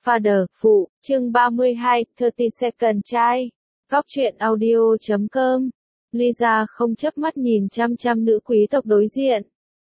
Father, phụ, chương 32, 30 Second Child. Góc truyện audio.com. Lisa không chớp mắt nhìn chăm chăm nữ quý tộc đối diện.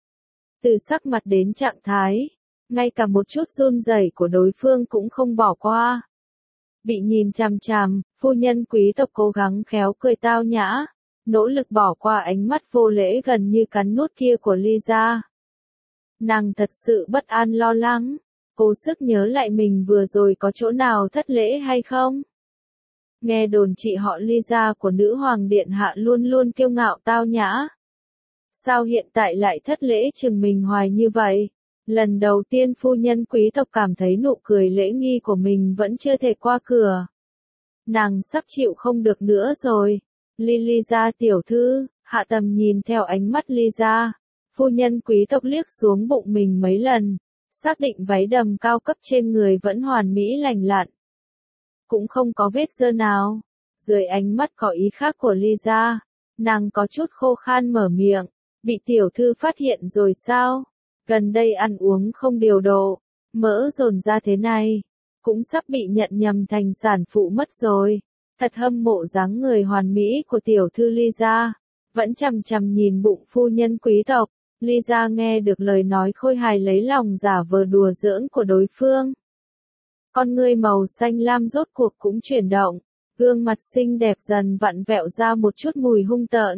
Từ sắc mặt đến trạng thái, ngay cả một chút run rẩy của đối phương cũng không bỏ qua. Bị nhìn chằm chằm, phu nhân quý tộc cố gắng khéo cười tao nhã, nỗ lực bỏ qua ánh mắt vô lễ gần như cắn nuốt kia của Lisa. Nàng thật sự bất an lo lắng, cố sức nhớ lại mình vừa rồi có chỗ nào thất lễ hay không. Nghe đồn chị họ Lisa của nữ hoàng điện hạ luôn luôn kiêu ngạo tao nhã. Sao hiện tại lại thất lễ chừng mình hoài như vậy? Lần đầu tiên phu nhân quý tộc cảm thấy nụ cười lễ nghi của mình vẫn chưa thể qua cửa. Nàng sắp chịu không được nữa rồi. Lisa tiểu thư, hạ tầm nhìn theo ánh mắt Lisa. Phu nhân quý tộc liếc xuống bụng mình mấy lần, xác định váy đầm cao cấp trên người vẫn hoàn mỹ lành lặn. Cũng không có vết dơ nào. Dưới ánh mắt có ý khác của Lisa, nàng có chút khô khan mở miệng. Bị tiểu thư phát hiện rồi sao? Gần đây ăn uống không điều độ, mỡ dồn ra thế này, cũng sắp bị nhận nhầm thành sản phụ mất rồi. Thật hâm mộ dáng người hoàn mỹ của tiểu thư Lisa, vẫn chằm chằm nhìn bụng phu nhân quý tộc. Lisa nghe được lời nói khôi hài lấy lòng giả vờ đùa giỡn của đối phương. Con ngươi màu xanh lam rốt cuộc cũng chuyển động, gương mặt xinh đẹp dần vặn vẹo ra một chút mùi hung tợn.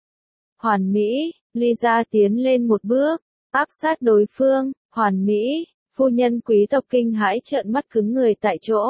Hoàn mỹ, Lisa tiến lên một bước, áp sát đối phương. Hoàn mỹ, phu nhân quý tộc kinh hãi trợn mắt cứng người tại chỗ.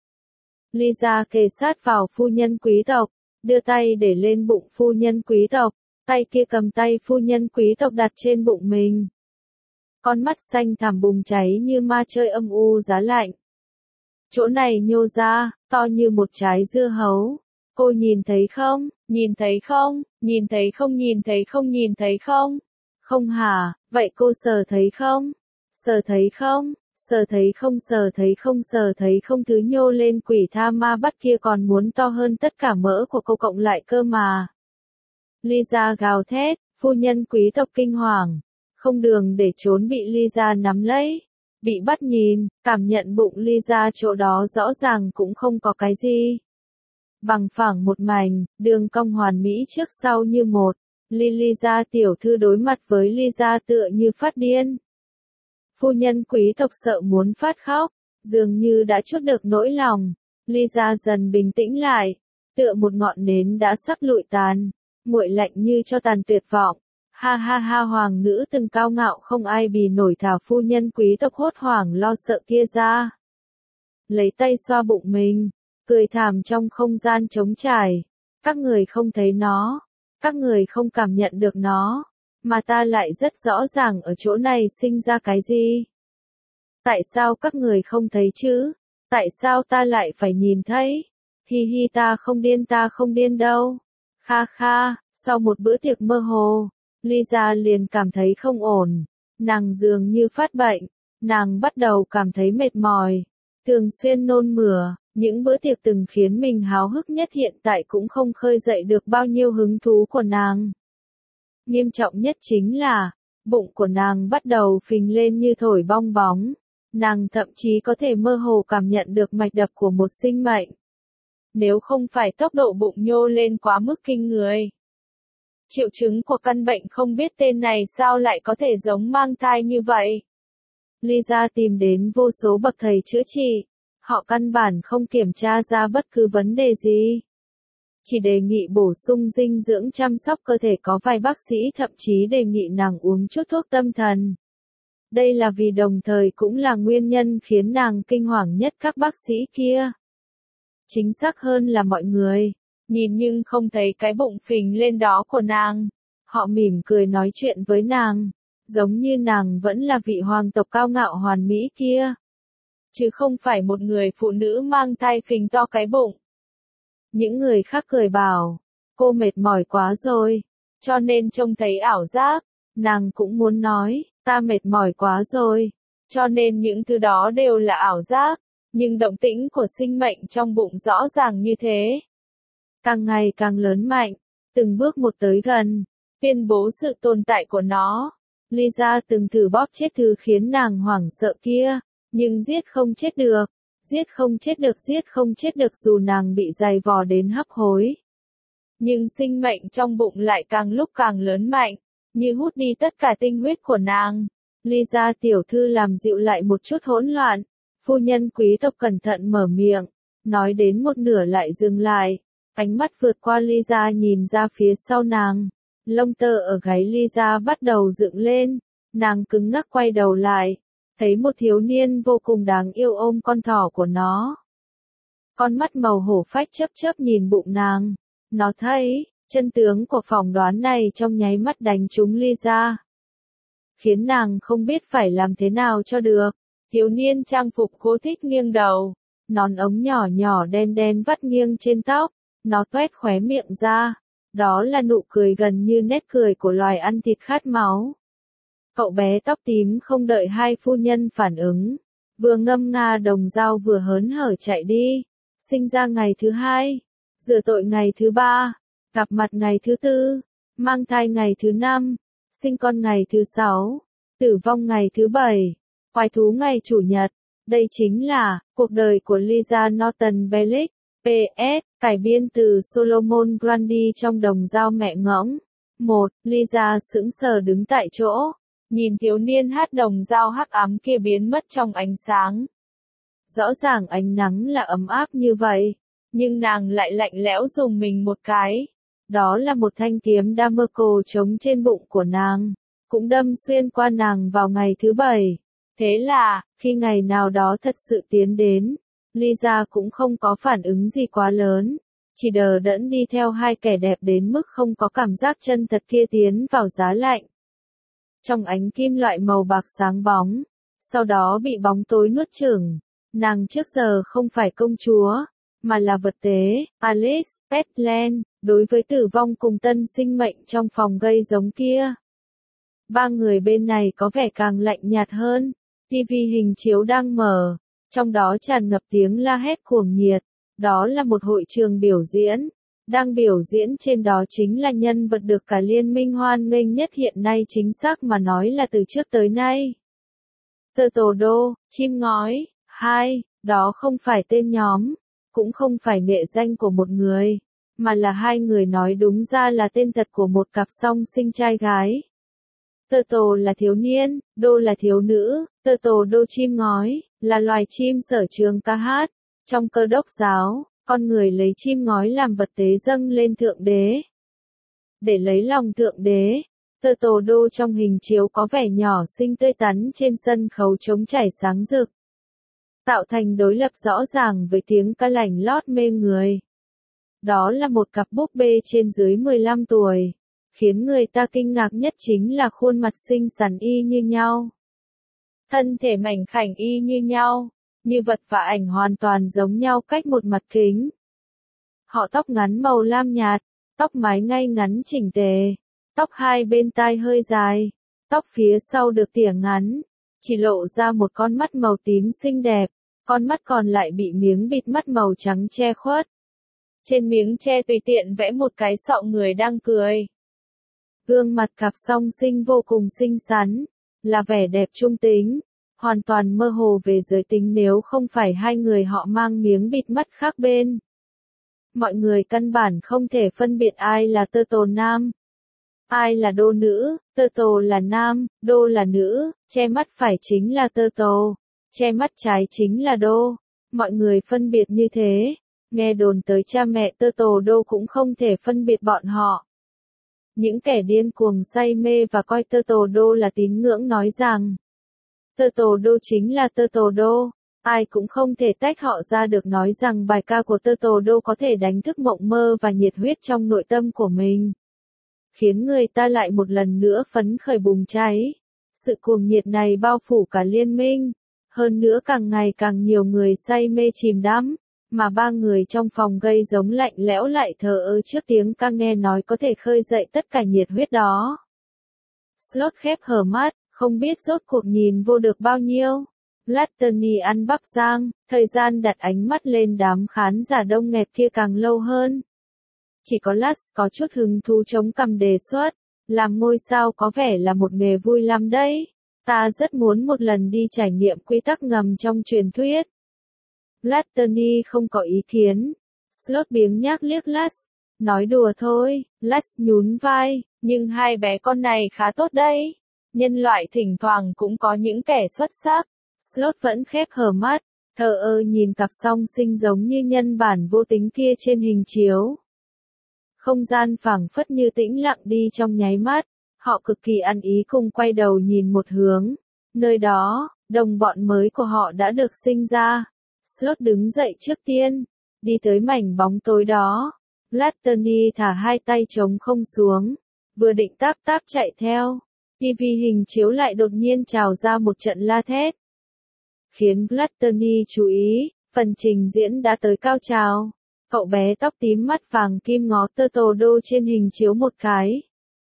Lisa kề sát vào phu nhân quý tộc, đưa tay để lên bụng phu nhân quý tộc, tay kia cầm tay phu nhân quý tộc đặt trên bụng mình. Con mắt xanh thẳm bùng cháy như ma chơi âm u giá lạnh. Chỗ này nhô ra, to như một trái dưa hấu. Cô nhìn thấy không? Nhìn thấy không? Nhìn thấy không? Nhìn thấy không? Nhìn thấy không? Không hả? Vậy cô sờ thấy không? Sờ thấy không? Sờ thấy không? Sờ thấy không? Sờ thấy không? Thứ nhô lên quỷ tha ma bắt kia còn muốn to hơn tất cả mỡ của cô cộng lại cơ mà. Lisa gào thét, phu nhân quý tộc kinh hoàng. Không đường để trốn bị Lisa nắm lấy. Bị bắt nhìn, cảm nhận bụng Lisa chỗ đó rõ ràng cũng không có cái gì. Bằng phẳng một mảnh, đường cong hoàn mỹ trước sau như một. Lisa tiểu thư đối mặt với Lisa tựa như phát điên. Phu nhân quý tộc sợ muốn phát khóc, dường như đã trút được nỗi lòng. Lisa dần bình tĩnh lại, tựa một ngọn nến đã sắp lụi tàn, nguội lạnh như cho tàn tuyệt vọng. Ha ha ha, hoàng nữ từng cao ngạo không ai bì nổi thảo phu nhân quý tộc hốt hoảng lo sợ kia ra. Lấy tay xoa bụng mình, cười thảm trong không gian trống trải. Các người không thấy nó, các người không cảm nhận được nó, mà ta lại rất rõ ràng ở chỗ này sinh ra cái gì. Tại sao các người không thấy chứ? Tại sao ta lại phải nhìn thấy? Hi hi, ta không điên đâu. Kha kha, sau một bữa tiệc mơ hồ, Lisa liền cảm thấy không ổn. Nàng dường như phát bệnh, nàng bắt đầu cảm thấy mệt mỏi, thường xuyên nôn mửa. Những bữa tiệc từng khiến mình háo hức nhất hiện tại cũng không khơi dậy được bao nhiêu hứng thú của nàng. Nghiêm trọng nhất chính là, bụng của nàng bắt đầu phình lên như thổi bong bóng. Nàng thậm chí có thể mơ hồ cảm nhận được mạch đập của một sinh mệnh. Nếu không phải tốc độ bụng nhô lên quá mức kinh người. Triệu chứng của căn bệnh không biết tên này sao lại có thể giống mang thai như vậy. Lisa tìm đến vô số bậc thầy chữa trị. Họ căn bản không kiểm tra ra bất cứ vấn đề gì. Chỉ đề nghị bổ sung dinh dưỡng chăm sóc cơ thể, có vài bác sĩ thậm chí đề nghị nàng uống chút thuốc tâm thần. Đây là vì đồng thời cũng là nguyên nhân khiến nàng kinh hoàng nhất các bác sĩ kia. Chính xác hơn là mọi người, nhìn nhưng không thấy cái bụng phình lên đó của nàng. Họ mỉm cười nói chuyện với nàng, giống như nàng vẫn là vị hoàng tộc cao ngạo hoàn mỹ kia. Chứ không phải một người phụ nữ mang thai phình to cái bụng. Những người khác cười bảo, cô mệt mỏi quá rồi, cho nên trông thấy ảo giác. Nàng cũng muốn nói, ta mệt mỏi quá rồi, cho nên những thứ đó đều là ảo giác. Nhưng động tĩnh của sinh mệnh trong bụng rõ ràng như thế. Càng ngày càng lớn mạnh, từng bước một tới gần, tuyên bố sự tồn tại của nó. Lisa từng thử bóp chết thứ khiến nàng hoảng sợ kia. Nhưng giết không chết được, Giết không chết được dù nàng bị dày vò đến hấp hối. Nhưng sinh mệnh trong bụng lại càng lúc càng lớn mạnh, như hút đi tất cả tinh huyết của nàng. Lisa tiểu thư làm dịu lại một chút hỗn loạn. Phu nhân quý tộc cẩn thận mở miệng, nói đến một nửa lại dừng lại. Ánh mắt vượt qua Lisa nhìn ra phía sau nàng. Lông tơ ở gáy Lisa bắt đầu dựng lên. Nàng cứng ngắc quay đầu lại. Thấy một thiếu niên vô cùng đáng yêu ôm con thỏ của nó. Con mắt màu hổ phách chớp chớp nhìn bụng nàng. Nó thấy, chân tướng của phỏng đoán này trong nháy mắt đánh trúng Lisa. Khiến nàng không biết phải làm thế nào cho được. Thiếu niên trang phục Gothic nghiêng đầu. Nón ống nhỏ nhỏ đen đen vắt nghiêng trên tóc. Nó toét khóe miệng ra. Đó là nụ cười gần như nét cười của loài ăn thịt khát máu. Cậu bé tóc tím không đợi hai phu nhân phản ứng. Vừa ngâm nga đồng dao vừa hớn hở chạy đi. Sinh ra ngày thứ 2. Rửa tội ngày thứ 3. Gặp mặt ngày thứ 4. Mang thai ngày thứ 5. Sinh con ngày thứ 6. Tử vong ngày thứ 7. Hoài thú ngày Chủ nhật. Đây chính là cuộc đời của Lisa Norton Bellic. PS, cải biên từ Solomon Grundy trong đồng dao mẹ ngỗng. 1. Lisa sững sờ đứng tại chỗ, nhìn thiếu niên hát đồng dao hắc ám kia biến mất trong ánh sáng. Rõ ràng ánh nắng là ấm áp như vậy, nhưng nàng lại lạnh lẽo dùng mình một cái. Đó là một thanh kiếm Damasco trống trên bụng của nàng, cũng đâm xuyên qua nàng vào ngày thứ 7. Thế là, khi ngày nào đó thật sự tiến đến, Lisa cũng không có phản ứng gì quá lớn, chỉ đờ đẫn đi theo hai kẻ đẹp đến mức không có cảm giác chân thật kia tiến vào giá lạnh. Trong ánh kim loại màu bạc sáng bóng, sau đó bị bóng tối nuốt chửng, nàng trước giờ không phải công chúa, mà là vật tế, Alice, Petland, đối với tử vong cùng tân sinh mệnh trong phòng gây giống kia. Ba người bên này có vẻ càng lạnh nhạt hơn, TV hình chiếu đang mở. Trong đó tràn ngập tiếng la hét cuồng nhiệt. Đó là một hội trường biểu diễn. Đang biểu diễn trên đó chính là nhân vật được cả liên minh hoan nghênh nhất hiện nay, chính xác mà nói là từ trước tới nay. Turtle, chim ngói. 2. Đó không phải tên nhóm, cũng không phải nghệ danh của một người, mà là hai người, nói đúng ra là tên thật của một cặp song sinh trai gái. Turtle là thiếu niên, Đô là thiếu nữ. Turtle chim ngói là loài chim sở trường ca hát. Trong Cơ đốc giáo, con người lấy chim ngói làm vật tế dâng lên Thượng Đế. Để lấy lòng Thượng Đế, Turtle trong hình chiếu có vẻ nhỏ xinh tươi tắn trên sân khấu trống trải sáng rực, tạo thành đối lập rõ ràng với tiếng ca lành lót mê người. Đó là một cặp búp bê trên dưới 15 tuổi. Khiến người ta kinh ngạc nhất chính là khuôn mặt xinh xắn y như nhau. Thân thể mảnh khảnh y như nhau, như vật và ảnh hoàn toàn giống nhau cách một mặt kính. Họ tóc ngắn màu lam nhạt, tóc mái ngay ngắn chỉnh tề, tóc hai bên tai hơi dài, tóc phía sau được tỉa ngắn, chỉ lộ ra một con mắt màu tím xinh đẹp, con mắt còn lại bị miếng bịt mắt màu trắng che khuất. Trên miếng che tùy tiện vẽ một cái sọ người đang cười. Gương mặt cặp song sinh vô cùng xinh xắn, là vẻ đẹp trung tính, hoàn toàn mơ hồ về giới tính nếu không phải hai người họ mang miếng bịt mắt khác bên. Mọi người căn bản không thể phân biệt ai là Turtle nam, ai là Đô nữ. Turtle là nam, Đô là nữ, che mắt phải chính là Turtle, che mắt trái chính là Đô. Mọi người phân biệt như thế, nghe đồn tới cha mẹ Turtle cũng không thể phân biệt bọn họ. Những kẻ điên cuồng say mê và coi Turtle là tín ngưỡng nói rằng Turtle chính là Turtle, ai cũng không thể tách họ ra được, nói rằng bài ca của Turtle có thể đánh thức mộng mơ và nhiệt huyết trong nội tâm của mình, khiến người ta lại một lần nữa phấn khởi bùng cháy. Sự cuồng nhiệt này bao phủ cả liên minh, hơn nữa càng ngày càng nhiều người say mê chìm đắm. Mà ba người trong phòng gây giống lạnh lẽo lại thờ ơ trước tiếng ca nghe nói có thể khơi dậy tất cả nhiệt huyết đó. Slot khép hờ mắt, không biết rốt cuộc nhìn vô được bao nhiêu. Blatterny ăn bắp rang, thời gian đặt ánh mắt lên đám khán giả đông nghẹt kia càng lâu hơn. Chỉ có Lars có chút hứng thú chống cằm đề xuất, làm ngôi sao có vẻ là một nghề vui lắm đấy. Ta rất muốn một lần đi trải nghiệm quy tắc ngầm trong truyền thuyết. Gluttony không có ý kiến. Slot biếng nhác liếc Lutz. Nói đùa thôi, Lutz nhún vai, nhưng hai bé con này khá tốt đấy. Nhân loại thỉnh thoảng cũng có những kẻ xuất sắc. Slot vẫn khép hờ mắt, thờ ơ nhìn cặp song sinh giống như nhân bản vô tính kia trên hình chiếu. Không gian phảng phất như tĩnh lặng đi trong nháy mắt, họ cực kỳ ăn ý cùng quay đầu nhìn một hướng. Nơi đó, đồng bọn mới của họ đã được sinh ra. Slot đứng dậy trước tiên, đi tới mảnh bóng tối đó. Gluttony thả hai tay trống không xuống, vừa định táp táp chạy theo. TV hình chiếu lại đột nhiên trào ra một trận la thét. Khiến Gluttony chú ý, phần trình diễn đã tới cao trào. Cậu bé tóc tím mắt vàng kim ngó Turtle trên hình chiếu một cái.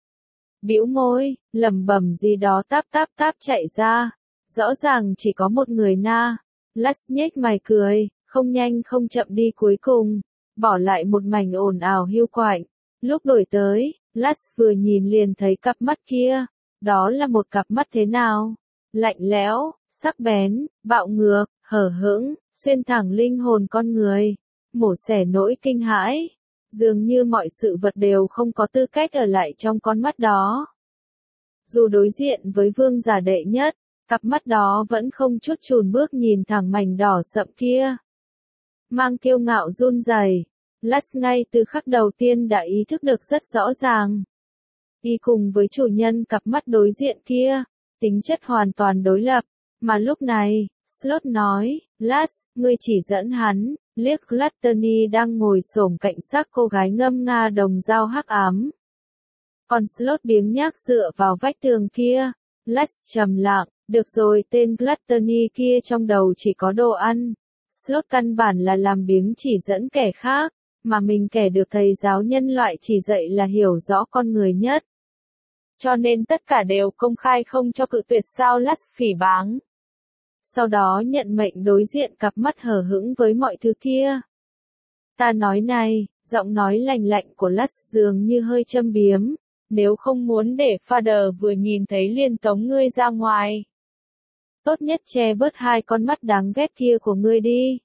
Bĩu môi, lẩm bẩm gì đó táp táp táp chạy ra. Rõ ràng chỉ có một người na. Lutz nhếch mày cười, không nhanh không chậm đi cuối cùng, bỏ lại một mảnh ồn ào hiu quạnh. Lúc đổi tới, Lutz vừa nhìn liền thấy cặp mắt kia. Đó là một cặp mắt thế nào? Lạnh lẽo, sắc bén, bạo ngược, hở hững, xuyên thẳng linh hồn con người, mổ xẻ nỗi kinh hãi. Dường như mọi sự vật đều không có tư cách ở lại trong con mắt đó. Dù đối diện với vương giả đệ nhất, cặp mắt đó vẫn không chút chùn bước nhìn thẳng mảnh đỏ sậm kia. Mang kiêu ngạo run rẩy, Lutz ngay từ khắc đầu tiên đã ý thức được rất rõ ràng. Y cùng với chủ nhân cặp mắt đối diện kia, tính chất hoàn toàn đối lập, mà lúc này, Slot nói, Lutz, ngươi chỉ dẫn hắn, liếc Gluttony đang ngồi xổm cạnh xác cô gái ngâm nga đồng dao hắc ám. Còn Slot biếng nhác dựa vào vách tường kia, Lutz trầm lặng, được rồi, tên Gluttony kia trong đầu chỉ có đồ ăn. Slot căn bản là làm biếng chỉ dẫn kẻ khác, mà mình kẻ được thầy giáo nhân loại chỉ dạy là hiểu rõ con người nhất. Cho nên tất cả đều công khai không cho cự tuyệt sao Lutz phỉ báng. Sau đó nhận mệnh đối diện cặp mắt hờ hững với mọi thứ kia. Ta nói này, giọng nói lành lạnh của Lutz dường như hơi châm biếm, nếu không muốn để Father vừa nhìn thấy liền tống ngươi ra ngoài. Tốt nhất che bớt hai con mắt đáng ghét kia của ngươi đi.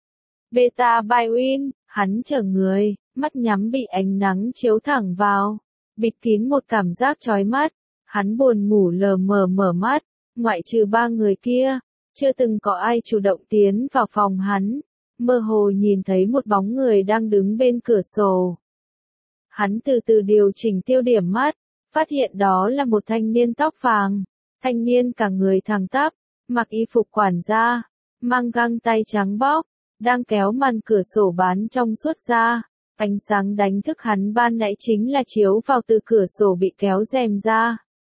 Beta Bywin, hắn chở người, mắt nhắm bị ánh nắng chiếu thẳng vào, bịt kín một cảm giác chói mắt, hắn buồn ngủ lờ mờ mở mắt, ngoại trừ ba người kia, chưa từng có ai chủ động tiến vào phòng hắn, mơ hồ nhìn thấy một bóng người đang đứng bên cửa sổ. Hắn từ từ điều chỉnh tiêu điểm mắt, phát hiện đó là một thanh niên tóc vàng, thanh niên cả người thẳng tắp, mặc y phục quản gia, mang găng tay trắng bóc, đang kéo màn cửa sổ bán trong suốt ra. Ánh sáng đánh thức hắn ban nãy chính là chiếu vào từ cửa sổ bị kéo rèm ra.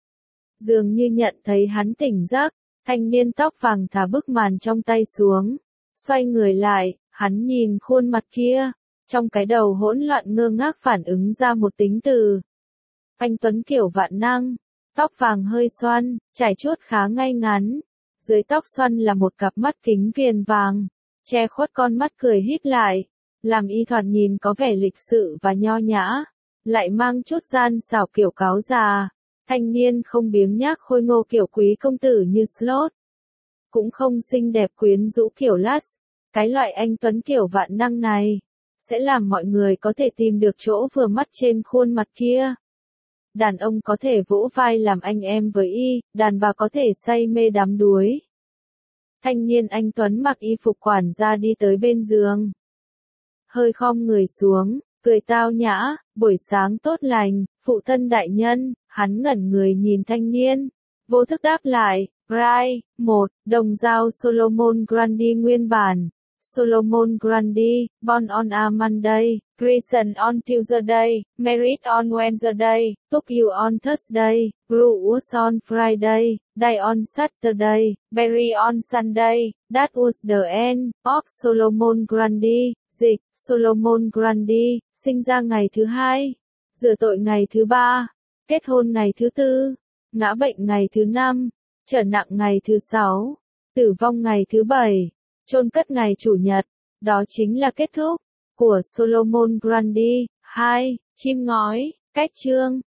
Dường như nhận thấy hắn tỉnh giấc, thanh niên tóc vàng thả bức màn trong tay xuống. Xoay người lại, hắn nhìn khuôn mặt kia, trong cái đầu hỗn loạn ngơ ngác phản ứng ra một tính từ. Anh tuấn kiểu vạn năng, tóc vàng hơi xoăn, trải chuốt khá ngay ngắn. Dưới tóc xoăn là một cặp mắt kính viền vàng, che khuất con mắt cười híp lại. Làm y thoạt nhìn có vẻ lịch sự và nho nhã, lại mang chút gian xảo kiểu cáo già. Thanh niên không biếng nhác khôi ngô kiểu quý công tử như Slot, cũng không xinh đẹp quyến rũ kiểu Lutz. Cái loại anh tuấn kiểu vạn năng này sẽ làm mọi người có thể tìm được chỗ vừa mắt trên khuôn mặt kia. Đàn ông có thể vỗ vai làm anh em với y, đàn bà có thể say mê đắm đuối. Thanh niên anh tuấn mặc y phục quản gia đi tới bên giường, hơi khom người xuống, cười tao nhã, buổi sáng tốt lành, phụ thân đại nhân. Hắn ngẩn người nhìn thanh niên, vô thức đáp lại, Rai, 1, đồng dao Solomon Grundy nguyên bản. Solomon Grundy, born on a Monday, christened on Tuesday, married on Wednesday, took you on Thursday, grew was on Friday, died on Saturday, buried on Sunday. That was the end of Solomon Grundy. Dịch, Solomon Grundy, sinh ra ngày thứ 2, rửa tội ngày thứ 3, kết hôn ngày thứ 4, ngã bệnh ngày thứ 5, trở nặng ngày thứ 6, tử vong ngày thứ 7, chôn cất ngày Chủ nhật. Đó chính là kết thúc của Solomon Grundy. 2. Chim ngói, cách chương.